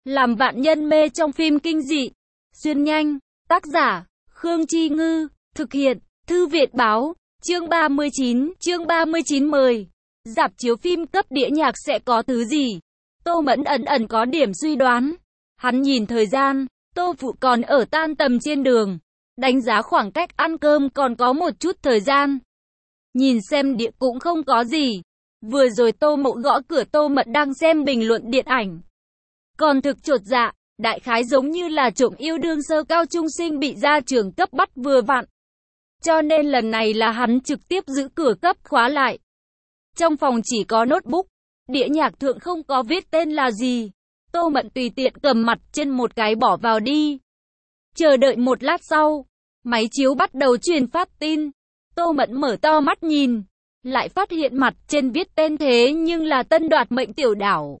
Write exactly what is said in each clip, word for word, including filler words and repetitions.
Làm vạn nhân mê trong phim kinh dị. Xuyên nhanh. Tác giả, Khương Chi Ngư. Thực hiện, Thư Viện Báo. Chương ba mươi chín, chương ba mươi chín mời. Rạp chiếu phim cấp đĩa nhạc sẽ có thứ gì? Tô Mẫn ẩn ẩn có điểm suy đoán. Hắn nhìn thời gian, Tô Phụ còn ở tan tầm trên đường. Đánh giá khoảng cách ăn cơm còn có một chút thời gian. Nhìn xem địa cũng không có gì. Vừa rồi Tô Mậu gõ cửa Tô Mẫn đang xem bình luận điện ảnh. Còn thực chột dạ, đại khái giống như là trộm yêu đương sơ cao trung sinh bị ra trường cấp bắt vừa vặn. Cho nên lần này là hắn trực tiếp giữ cửa cấp khóa lại. Trong phòng chỉ có notebook, đĩa nhạc thượng không có viết tên là gì. Tô Mẫn tùy tiện cầm mặt trên một cái bỏ vào đi. Chờ đợi một lát sau, máy chiếu bắt đầu truyền phát tin. Tô Mẫn mở to mắt nhìn, lại phát hiện mặt trên viết tên thế nhưng là Tân Đoạt Mệnh Tiểu Đảo.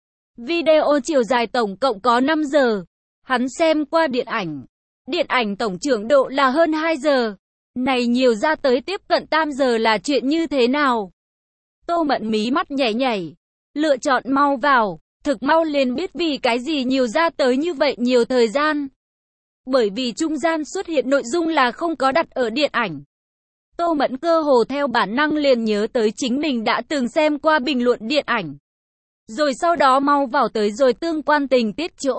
Video chiều dài tổng cộng có năm giờ. Hắn xem qua điện ảnh. Điện ảnh tổng trưởng độ là hơn hai giờ. Này nhiều ra tới tiếp cận tam giờ là chuyện như thế nào? Tô Mẫn mí mắt nhảy nhảy. Lựa chọn mau vào. Thực mau liền biết vì cái gì nhiều ra tới như vậy nhiều thời gian. Bởi vì trung gian xuất hiện nội dung là không có đặt ở điện ảnh. Tô Mẫn cơ hồ theo bản năng liền nhớ tới chính mình đã từng xem qua bình luận điện ảnh. Rồi sau đó mau vào tới rồi tương quan tình tiết chỗ.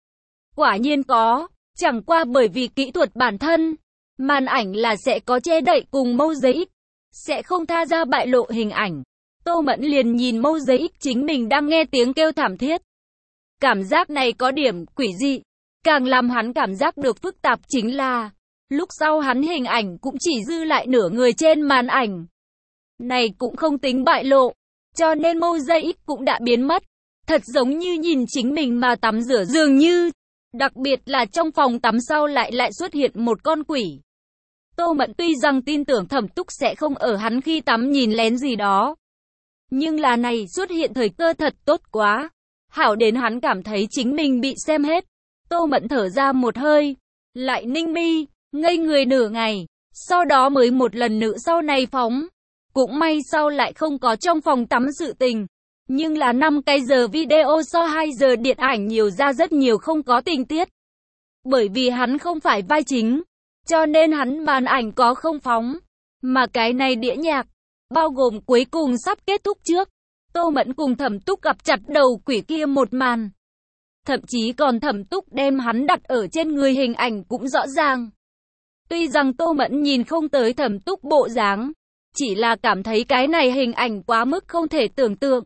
Quả nhiên có, chẳng qua bởi vì kỹ thuật bản thân, màn ảnh là sẽ có che đậy cùng mâu giấy ích, sẽ không tha ra bại lộ hình ảnh. Tô Mẫn liền nhìn mâu giấy ích chính mình đang nghe tiếng kêu thảm thiết. Cảm giác này có điểm quỷ dị, càng làm hắn cảm giác được phức tạp chính là, lúc sau hắn hình ảnh cũng chỉ dư lại nửa người trên màn ảnh. Này cũng không tính bại lộ. Cho nên mâu giây ích cũng đã biến mất. Thật giống như nhìn chính mình mà tắm rửa dường như. Đặc biệt là trong phòng tắm sau lại lại xuất hiện một con quỷ. Tô Mẫn tuy rằng tin tưởng Thẩm Túc sẽ không ở hắn khi tắm nhìn lén gì đó. Nhưng là này xuất hiện thời cơ thật tốt quá. Hảo đến hắn cảm thấy chính mình bị xem hết. Tô Mẫn thở ra một hơi. Lại ninh mi, ngây người nửa ngày. Sau đó mới một lần nữa sau này phóng. Cũng may sau lại không có trong phòng tắm sự tình. Nhưng là năm cái giờ video so hai giờ điện ảnh nhiều ra rất nhiều không có tình tiết. Bởi vì hắn không phải vai chính. Cho nên hắn màn ảnh có không phóng. Mà cái này đĩa nhạc, bao gồm cuối cùng sắp kết thúc trước. Tô Mẫn cùng Thẩm Túc gặp chặt đầu quỷ kia một màn. Thậm chí còn Thẩm Túc đem hắn đặt ở trên người hình ảnh cũng rõ ràng. Tuy rằng Tô Mẫn nhìn không tới Thẩm Túc bộ dáng. Chỉ là cảm thấy cái này hình ảnh quá mức không thể tưởng tượng.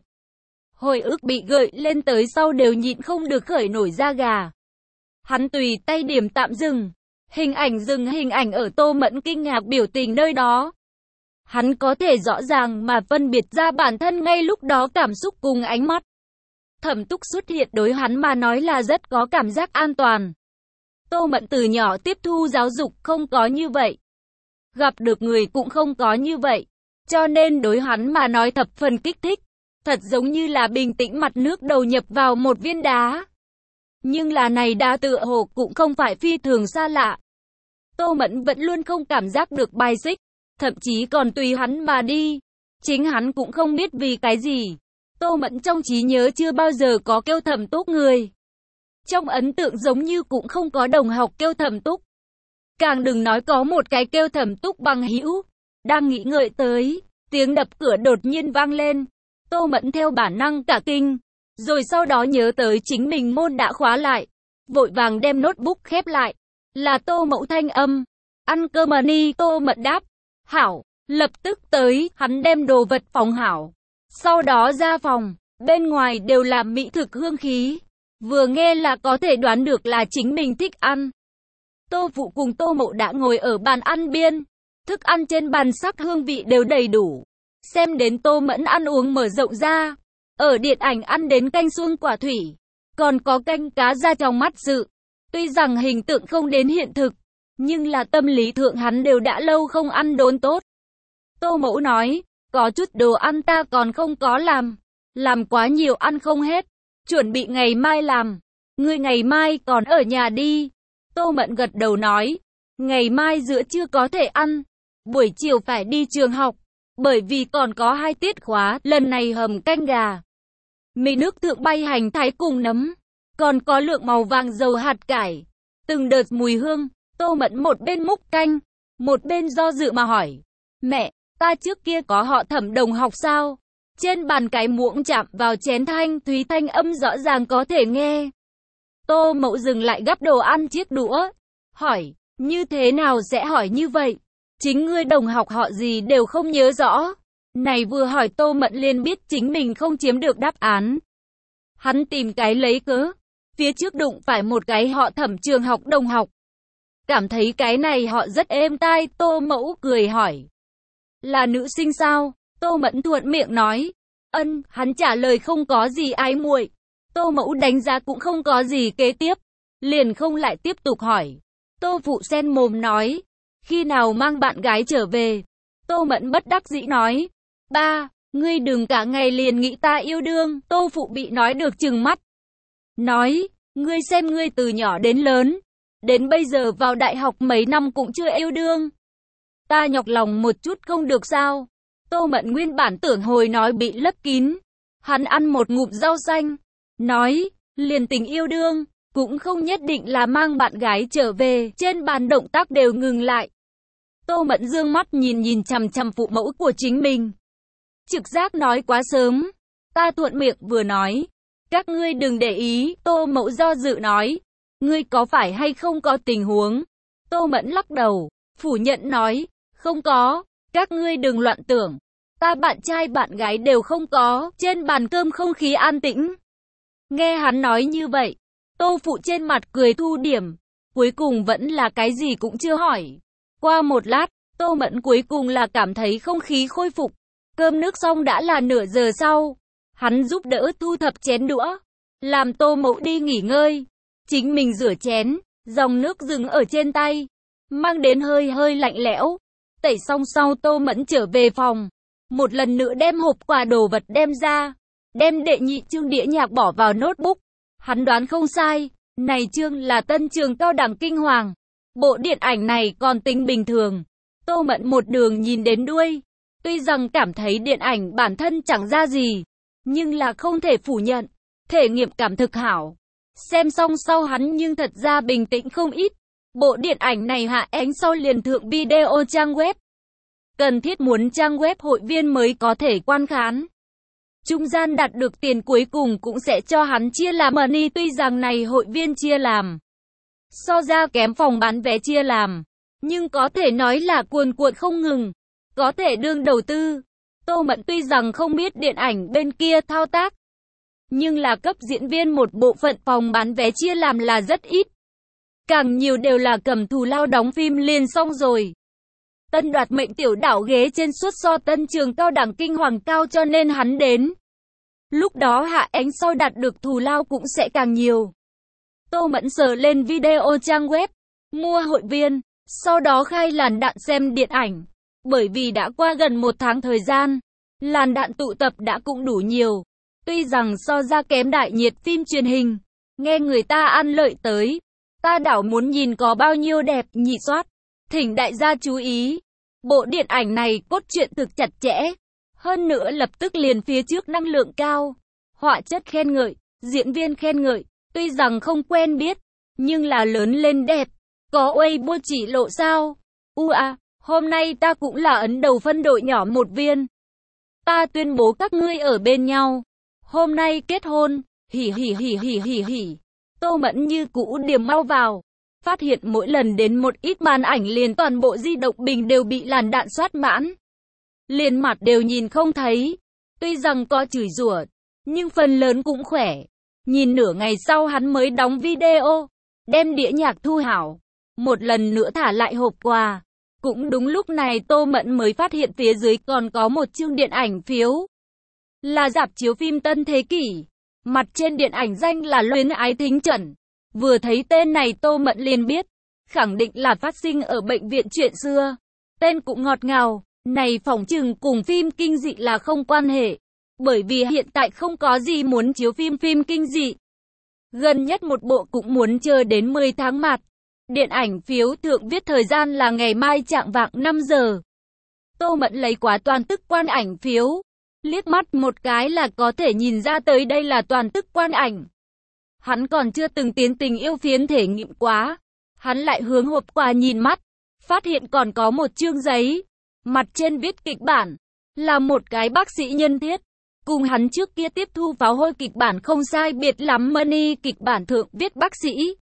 Hồi ức bị gợi lên tới sau đều nhịn không được khởi nổi da gà. Hắn tùy tay điểm tạm dừng. Hình ảnh dừng hình ảnh ở Tô Mẫn kinh ngạc biểu tình nơi đó. Hắn có thể rõ ràng mà phân biệt ra bản thân ngay lúc đó cảm xúc cùng ánh mắt. Thẩm Túc xuất hiện đối hắn mà nói là rất có cảm giác an toàn. Tô Mẫn từ nhỏ tiếp thu giáo dục không có như vậy. Gặp được người cũng không có như vậy. Cho nên đối hắn mà nói thập phần kích thích. Thật giống như là bình tĩnh mặt nước đầu nhập vào một viên đá. Nhưng là này đá tựa hồ cũng không phải phi thường xa lạ. Tô Mẫn vẫn luôn không cảm giác được bài xích. Thậm chí còn tùy hắn mà đi. Chính hắn cũng không biết vì cái gì. Tô Mẫn trong trí nhớ chưa bao giờ có kêu Thẩm Túc người. Trong ấn tượng giống như cũng không có đồng học kêu Thẩm Túc. Càng đừng nói có một cái kêu Thẩm Túc bằng hữu. Đang nghĩ ngợi tới, tiếng đập cửa đột nhiên vang lên. Tô Mẫn theo bản năng cả kinh. Rồi sau đó nhớ tới chính mình môn đã khóa lại. Vội vàng đem notebook khép lại. Là Tô Mậu thanh âm. Ăn cơm mà ni. Tô Mẫn đáp. Hảo, lập tức tới. Hắn đem đồ vật phòng hảo. Sau đó ra phòng. Bên ngoài đều là mỹ thực hương khí. Vừa nghe là có thể đoán được là chính mình thích ăn. Tô Phụ cùng Tô Mậu đã ngồi ở bàn ăn biên. Thức ăn trên bàn sắc hương vị đều đầy đủ. Xem đến Tô Mẫn ăn uống mở rộng ra. Ở điện ảnh ăn đến canh suông quả thủy. Còn có canh cá da trong mắt sự. Tuy rằng hình tượng không đến hiện thực. Nhưng là tâm lý thượng hắn đều đã lâu không ăn đốn tốt. Tô Mẫu nói. Có chút đồ ăn ta còn không có làm. Làm quá nhiều ăn không hết. Chuẩn bị ngày mai làm. Ngươi ngày mai còn ở nhà đi. Tô Mẫn gật đầu nói. Ngày mai giữa trưa có thể ăn. Buổi chiều phải đi trường học. Bởi vì còn có hai tiết khóa. Lần này hầm canh gà. Mì nước thượng bay hành thái cùng nấm. còn có lượng màu vàng dầu hạt cải, từng đợt mùi hương. Tô Mẫn một bên múc canh, một bên do dự mà hỏi, mẹ, ta trước kia có họ Thẩm đồng học sao? Trên bàn cái muỗng chạm vào chén thanh thúy, thanh âm rõ ràng có thể nghe. Tô Mậu dừng lại gắp đồ ăn chiếc đũa, hỏi, như thế nào sẽ hỏi như vậy? Chính ngươi đồng học họ gì đều không nhớ rõ. Này vừa hỏi Tô Mẫn liền biết chính mình không chiếm được đáp án. Hắn tìm cái lấy cớ, phía trước đụng phải một cái họ Thẩm trường học đồng học. Cảm thấy cái này họ rất êm tai, Tô Mẫu cười hỏi, là nữ sinh sao? Tô Mẫn thuận miệng nói, ân, hắn trả lời không có gì ái muội. Tô Mẫu đánh giá cũng không có gì kế tiếp, liền không lại tiếp tục hỏi. Tô Phụ sen mồm nói, khi nào mang bạn gái trở về? Tô Mẫn bất đắc dĩ nói, ba, ngươi đừng cả ngày liền nghĩ ta yêu đương. Tô Phụ bị nói được trừng mắt, nói, ngươi xem ngươi từ nhỏ đến lớn, đến bây giờ vào đại học mấy năm cũng chưa yêu đương. Ta nhọc lòng một chút không được sao? Tô Mẫn nguyên bản tưởng hồi nói bị lấp kín. Hắn ăn một ngụm rau xanh, nói, liền tình yêu đương, cũng không nhất định là mang bạn gái trở về. Trên bàn động tác đều ngừng lại. Tô Mẫn dương mắt nhìn nhìn chằm chằm phụ mẫu của chính mình. Trực giác nói quá sớm. Ta thuận miệng vừa nói, các ngươi đừng để ý. Tô Mẫu do dự nói, ngươi có phải hay không có tình huống? Tô Mẫn lắc đầu, phủ nhận nói, không có, các ngươi đừng loạn tưởng. Ta bạn trai bạn gái đều không có. Trên bàn cơm không khí an tĩnh. Nghe hắn nói như vậy, Tô Phụ trên mặt cười thu điểm. Cuối cùng vẫn là cái gì cũng chưa hỏi. Qua một lát, Tô Mẫn cuối cùng là cảm thấy không khí khôi phục. Cơm nước xong đã là nửa giờ sau. Hắn giúp đỡ thu thập chén đũa, làm Tô Mậu đi nghỉ ngơi. Chính mình rửa chén, dòng nước dừng ở trên tay, mang đến hơi hơi lạnh lẽo. Tẩy xong sau Tô Mẫn trở về phòng, một lần nữa đem hộp quà đồ vật đem ra, đem đệ nhị chương đĩa nhạc bỏ vào notebook. Hắn đoán không sai, này chương là Tân Trường Cao đẳng Kinh Hoàng. Bộ điện ảnh này còn tính bình thường. Tô Mẫn một đường nhìn đến đuôi. Tuy rằng cảm thấy điện ảnh bản thân chẳng ra gì, nhưng là không thể phủ nhận, thể nghiệm cảm thực hảo. Xem xong sau hắn nhưng thật ra bình tĩnh không ít. Bộ điện ảnh này hạ ánh sau liền thượng video trang web. Cần thiết muốn trang web hội viên mới có thể quan khán. Trung gian đạt được tiền cuối cùng cũng sẽ cho hắn chia làm money, tuy rằng này hội viên chia làm so ra kém phòng bán vé chia làm, nhưng có thể nói là cuồn cuộn không ngừng, có thể đương đầu tư. Tô Mẫn tuy rằng không biết điện ảnh bên kia thao tác, nhưng là cấp diễn viên một bộ phận phòng bán vé chia làm là rất ít. Càng nhiều đều là cầm thù lao đóng phim liền xong rồi. Tân đoạt mệnh tiểu đảo ghế trên suất so Tân Trường Cao đẳng Kinh Hoàng cao, cho nên hắn đến lúc đó hạ ánh sau đạt được thù lao cũng sẽ càng nhiều. Tô Mẫn sờ lên video trang web, mua hội viên, sau đó khai làn đạn xem điện ảnh. Bởi vì đã qua gần một tháng thời gian, làn đạn tụ tập đã cũng đủ nhiều. Tuy rằng so ra kém đại nhiệt phim truyền hình, nghe người ta ăn lợi tới, ta đảo muốn nhìn có bao nhiêu đẹp, nhị soát. Thỉnh đại gia chú ý, bộ điện ảnh này cốt truyện thực chặt chẽ, hơn nữa lập tức liền phía trước năng lượng cao, họa chất khen ngợi, diễn viên khen ngợi, tuy rằng không quen biết, nhưng là lớn lên đẹp. Có Weibo chỉ lộ sao? U a, hôm nay ta cũng là ấn đầu phân đội nhỏ một viên. Ta tuyên bố các ngươi ở bên nhau. Hôm nay kết hôn, hỉ hỉ hỉ hỉ hỉ hỉ. Tô Mẫn như cũ điểm mau vào. Phát hiện mỗi lần đến một ít màn ảnh liền toàn bộ di động bình đều bị làn đạn soát mãn. Liền mặt đều nhìn không thấy. Tuy rằng có chửi rủa, nhưng phần lớn cũng khỏe. Nhìn nửa ngày sau hắn mới đóng video, đem đĩa nhạc thu hảo. Một lần nữa thả lại hộp quà. Cũng đúng lúc này Tô Mẫn mới phát hiện phía dưới còn có một chương điện ảnh phiếu. Là rạp chiếu phim Tân Thế Kỷ. Mặt trên điện ảnh danh là Luyến Ái Thính Chuẩn. Vừa thấy tên này Tô Mẫn liền biết, khẳng định là phát sinh ở bệnh viện chuyện xưa. Tên cũng ngọt ngào, này phỏng chừng cùng phim kinh dị là không quan hệ. Bởi vì hiện tại không có gì muốn chiếu phim phim kinh dị. Gần nhất một bộ cũng muốn chờ đến mười tháng mạt. Điện ảnh phiếu thượng viết thời gian là ngày mai chạng vạng năm giờ. Tô Mẫn lấy quá toàn tức quan ảnh phiếu. Liếc mắt một cái là có thể nhìn ra tới đây là toàn tức quan ảnh. Hắn còn chưa từng tiến tình yêu phiến thể nghiệm quá. Hắn lại hướng hộp quà nhìn mắt, phát hiện còn có một chương giấy. Mặt trên viết kịch bản, là một cái bác sĩ nhân thiết. Cùng hắn trước kia tiếp thu pháo hôi kịch bản không sai biệt lắm. Money kịch bản thượng viết bác sĩ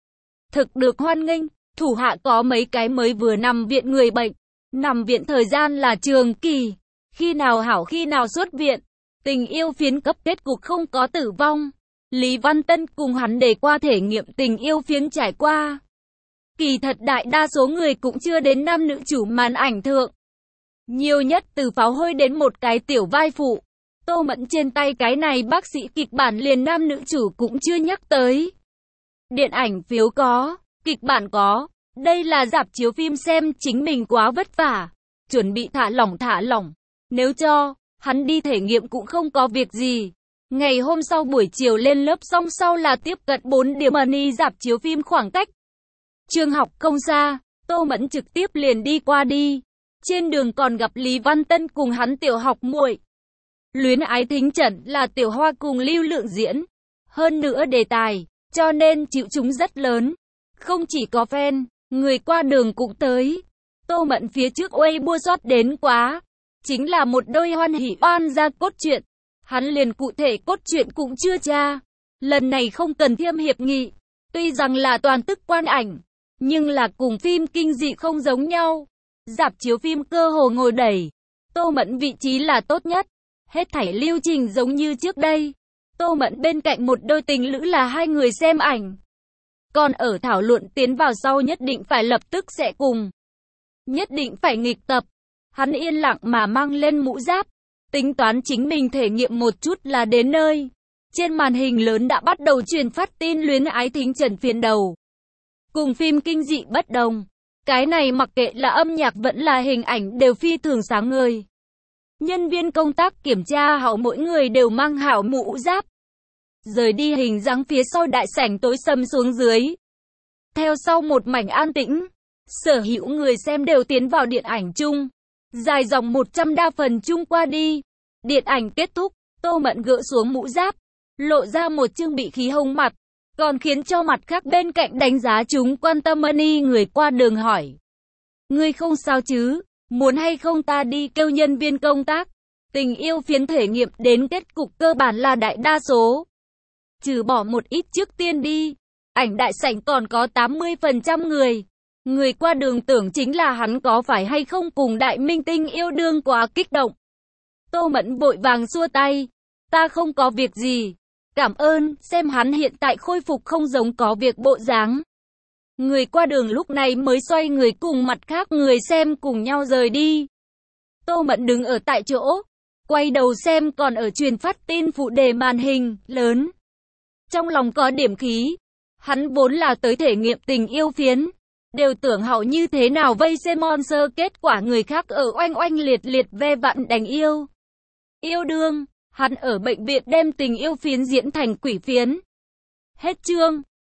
thực được hoan nghênh, thủ hạ có mấy cái mới vừa nằm viện người bệnh. Nằm viện thời gian là trường kỳ, khi nào hảo khi nào xuất viện. Tình yêu phiến cấp kết cục không có tử vong. Lý Văn Tân cùng hắn đề qua thể nghiệm tình yêu phiến trải qua. Kỳ thật đại đa số người cũng chưa đến nam nữ chủ màn ảnh thượng. Nhiều nhất từ pháo hôi đến một cái tiểu vai phụ. Tô Mẫn trên tay cái này bác sĩ kịch bản liền nam nữ chủ cũng chưa nhắc tới. Điện ảnh phiếu có, kịch bản có. Đây là rạp chiếu phim xem chính mình quá vất vả. Chuẩn bị thả lỏng thả lỏng. Nếu cho, hắn đi thể nghiệm cũng không có việc gì. Ngày hôm sau buổi chiều lên lớp xong sau là tiếp cận bốn điểm money rạp chiếu phim khoảng cách. Trường học không xa, Tô Mẫn trực tiếp liền đi qua đi. Trên đường còn gặp Lý Văn Tân cùng hắn tiểu học muội. Luyến ái thính trận là Tiểu Hoa cùng Lưu Lượng diễn. Hơn nữa đề tài, cho nên chịu chúng rất lớn. Không chỉ có fan, người qua đường cũng tới. Tô Mẫn phía trước Weibo soát đến quá. Chính là một đôi hoan hỉ oan gia cốt truyện. Hắn liền cụ thể cốt truyện cũng chưa tra. Lần này không cần thiêm hiệp nghị. Tuy rằng là toàn tức quan ảnh, nhưng là cùng phim kinh dị không giống nhau. Rạp chiếu phim cơ hồ ngồi đầy. Tô Mẫn vị trí là tốt nhất. Hết thảy lưu trình giống như trước đây. Tô Mẫn bên cạnh một đôi tình lữ là hai người xem ảnh. Còn ở thảo luận tiến vào sau nhất định phải lập tức sẽ cùng. Nhất định phải nghịch tập. Hắn yên lặng mà mang lên mũ giáp. Tính toán chính mình thể nghiệm một chút là đến nơi. Trên màn hình lớn đã bắt đầu truyền phát tin luyến ái thính trần phiên đầu. Cùng phim kinh dị bất đồng. Cái này mặc kệ là âm nhạc vẫn là hình ảnh đều phi thường sáng ngời. Nhân viên công tác kiểm tra hậu mỗi người đều mang hảo mũ giáp. Rời đi hình dáng phía sau đại sảnh tối sầm xuống dưới. Theo sau một mảnh an tĩnh, sở hữu người xem đều tiến vào điện ảnh chung. Dài dòng một trăm đa phần chung qua đi. Điện ảnh kết thúc, Tô Mẫn gỡ xuống mũ giáp, lộ ra một chương bị khí hồng mặt, còn khiến cho mặt khác bên cạnh đánh giá chúng quan tâm money người qua đường hỏi. Ngươi không sao chứ, muốn hay không ta đi kêu nhân viên công tác. Tình yêu phiến thể nghiệm đến kết cục cơ bản là đại đa số. Trừ bỏ một ít trước tiên đi, ảnh đại sảnh còn có tám mươi phần trăm người. Người qua đường tưởng chính là hắn có phải hay không cùng đại minh tinh yêu đương quá kích động. Tô Mẫn vội vàng xua tay. Ta không có việc gì. Cảm ơn, xem hắn hiện tại khôi phục không giống có việc bộ dáng. Người qua đường lúc này mới xoay người cùng mặt khác người xem cùng nhau rời đi. Tô Mẫn đứng ở tại chỗ, quay đầu xem còn ở truyền phát tin phụ đề màn hình lớn. Trong lòng có điểm khí. Hắn vốn là tới thể nghiệm tình yêu phiến. Đều tưởng hậu như thế nào vây xem monster, kết quả người khác ở oanh oanh liệt liệt ve vặn đánh yêu. Yêu đương, hắn ở bệnh viện đem tình yêu phiến diễn thành quỷ phiến. Hết chương.